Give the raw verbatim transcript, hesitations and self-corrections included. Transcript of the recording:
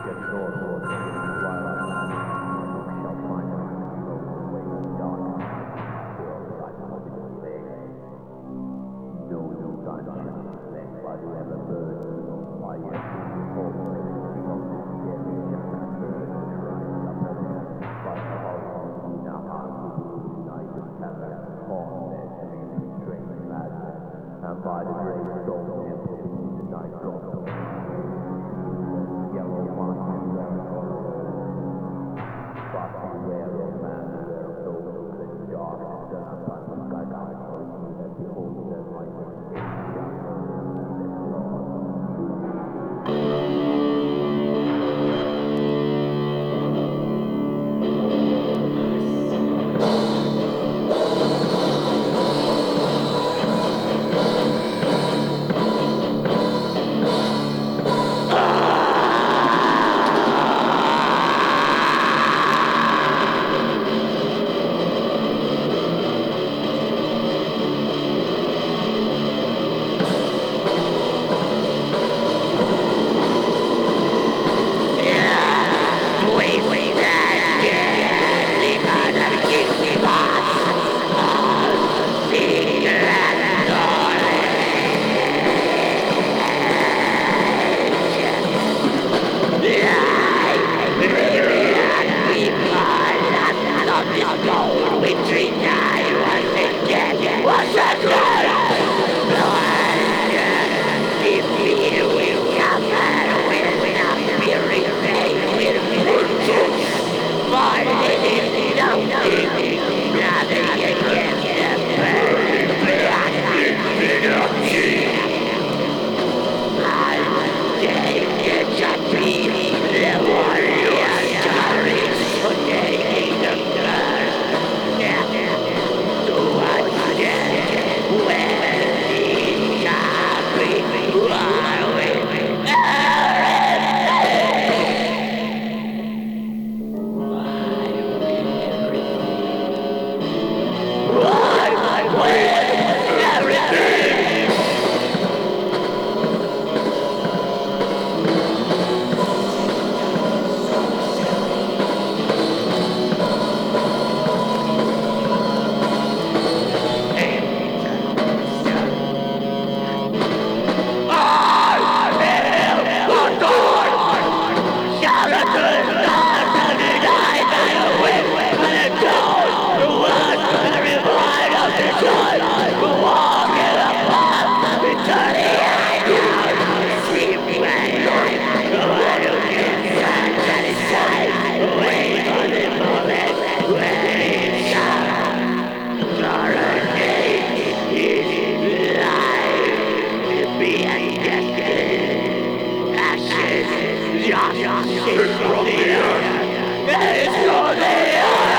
Get northward, while I shall find a road away from dark. Still, I hope it will lay. No new gunshot, left by the ever burning on fire. Hope for the king of the scary just a bird that rises up at him. But how in a heart who night of terror, haunt their dreams with strange madness. And by the great stone temple beneath the night dawn, yellow mountain where but beware of man, beware of those who live dark, that sometimes the sky guides for you that behold their light and faith beyond their Lord. It's from the earth. It's from the earth.